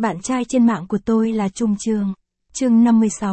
Bạn trai trên mạng của tôi là Trung Trường. Chương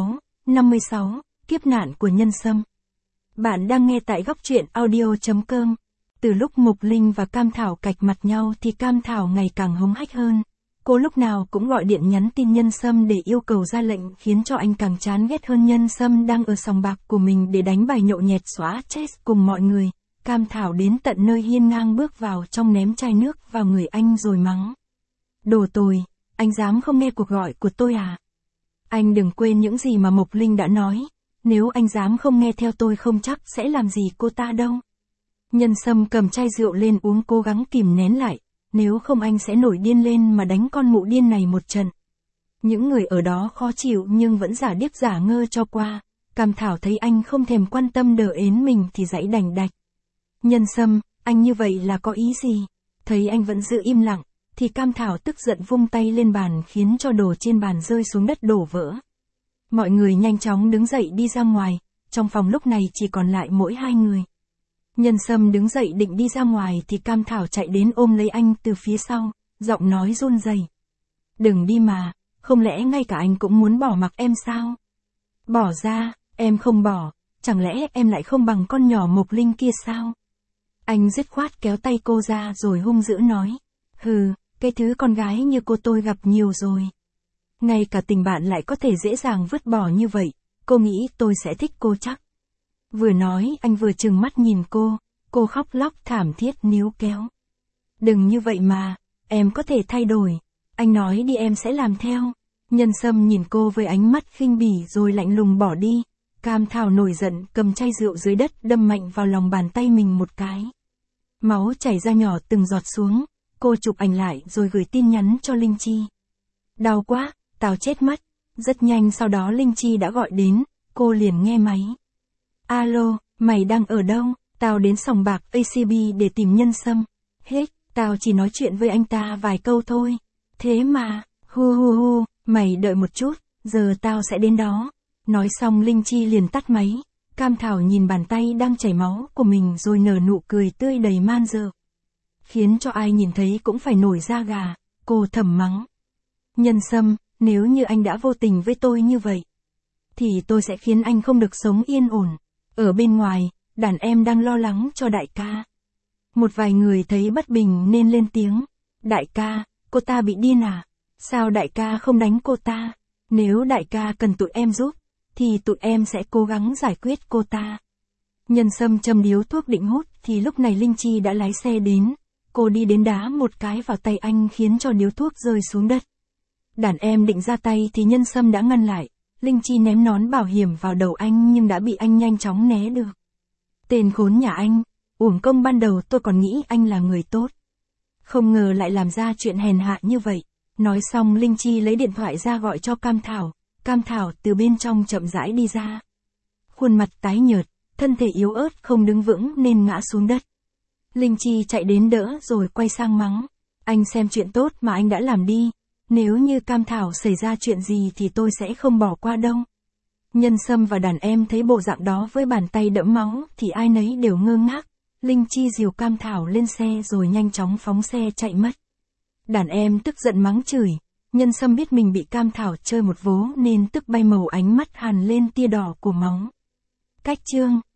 56, kiếp nạn của Nhân Sâm. Bạn đang nghe tại góc truyện audio.com. Từ lúc Mục Linh và Cam Thảo cạch mặt nhau thì Cam Thảo ngày càng hống hách hơn. Cô lúc nào cũng gọi điện nhắn tin Nhân Sâm để yêu cầu ra lệnh, khiến cho anh càng chán ghét hơn. Nhân Sâm đang ở sòng bạc của mình để đánh bài nhậu nhẹt xóa chess cùng mọi người. Cam Thảo đến tận nơi hiên ngang bước vào trong, ném chai nước vào người anh rồi mắng: "Đồ tồi, anh dám không nghe cuộc gọi của tôi à? Anh đừng quên những gì mà Mộc Linh đã nói, nếu anh dám không nghe theo tôi không chắc sẽ làm gì cô ta đâu." Nhân Sâm cầm chai rượu lên uống, cố gắng kìm nén lại, nếu không anh sẽ nổi điên lên mà đánh con mụ điên này một trận. Những người ở đó khó chịu nhưng vẫn giả điếc giả ngơ cho qua. Cam Thảo thấy anh không thèm quan tâm đờ ến mình thì giãy đành đạch: "Nhân Sâm, anh như vậy là có ý gì?" Thấy anh vẫn giữ im lặng, thì Cam Thảo tức giận vung tay lên bàn, khiến cho đồ trên bàn rơi xuống đất đổ vỡ. Mọi người nhanh chóng đứng dậy đi ra ngoài, trong phòng lúc này chỉ còn lại mỗi hai người. Nhân Sâm đứng dậy định đi ra ngoài thì Cam Thảo chạy đến ôm lấy anh từ phía sau, giọng nói run rẩy: "Đừng đi mà, không lẽ ngay cả anh cũng muốn bỏ mặc em sao?" "Bỏ ra, em không bỏ, chẳng lẽ em lại không bằng con nhỏ Mộc Linh kia sao?" Anh dứt khoát kéo tay cô ra rồi hung dữ nói: "Hừ, cái thứ con gái như cô tôi gặp nhiều rồi. Ngay cả tình bạn lại có thể dễ dàng vứt bỏ như vậy, cô nghĩ tôi sẽ thích cô chắc?" Vừa nói anh vừa trừng mắt nhìn cô khóc lóc thảm thiết níu kéo: "Đừng như vậy mà, em có thể thay đổi, anh nói đi em sẽ làm theo." Nhân Sâm nhìn cô với ánh mắt khinh bỉ rồi lạnh lùng bỏ đi. Cam Thảo nổi giận cầm chai rượu dưới đất đâm mạnh vào lòng bàn tay mình một cái. Máu chảy ra nhỏ từng giọt xuống, cô chụp ảnh lại rồi gửi tin nhắn cho Linh Chi: "Đau quá, tao chết mất." Rất nhanh sau đó Linh Chi đã gọi đến, cô liền nghe máy: "Alo, mày đang ở đâu? Tao đến sòng bạc ACB để tìm Nhân Sâm." "Hết, tao chỉ nói chuyện với anh ta vài câu thôi." "Thế mà, hu, mày đợi một chút, giờ tao sẽ đến đó." Nói xong Linh Chi liền tắt máy. Cam Thảo nhìn bàn tay đang chảy máu của mình rồi nở nụ cười tươi đầy man dợ, khiến cho ai nhìn thấy cũng phải nổi da gà. Cô thầm mắng: "Nhân Sâm, nếu như anh đã vô tình với tôi như vậy, thì tôi sẽ khiến anh không được sống yên ổn." Ở bên ngoài, đàn em đang lo lắng cho đại ca. Một vài người thấy bất bình nên lên tiếng: "Đại ca, cô ta bị điên à? Sao đại ca không đánh cô ta? Nếu đại ca cần tụi em giúp, thì tụi em sẽ cố gắng giải quyết cô ta." Nhân Sâm châm điếu thuốc định hút thì lúc này Linh Chi đã lái xe đến. Cô đi đến đá một cái vào tay anh khiến cho điếu thuốc rơi xuống đất. Đàn em định ra tay thì Nhân Sâm đã ngăn lại. Linh Chi ném nón bảo hiểm vào đầu anh nhưng đã bị anh nhanh chóng né được. "Tên khốn nhà anh, uổng công ban đầu tôi còn nghĩ anh là người tốt, không ngờ lại làm ra chuyện hèn hạ như vậy." Nói xong Linh Chi lấy điện thoại ra gọi cho Cam Thảo. Cam Thảo từ bên trong chậm rãi đi ra. Khuôn mặt tái nhợt, thân thể yếu ớt không đứng vững nên ngã xuống đất. Linh Chi chạy đến đỡ rồi quay sang mắng: "Anh xem chuyện tốt mà anh đã làm đi. Nếu như Cam Thảo xảy ra chuyện gì thì tôi sẽ không bỏ qua đâu." Nhân Sâm và đàn em thấy bộ dạng đó với bàn tay đẫm máu thì ai nấy đều ngơ ngác. Linh Chi dìu Cam Thảo lên xe rồi nhanh chóng phóng xe chạy mất. Đàn em tức giận mắng chửi. Nhân Sâm biết mình bị Cam Thảo chơi một vố nên tức bay màu, ánh mắt hằn lên tia đỏ của máu. Cách chương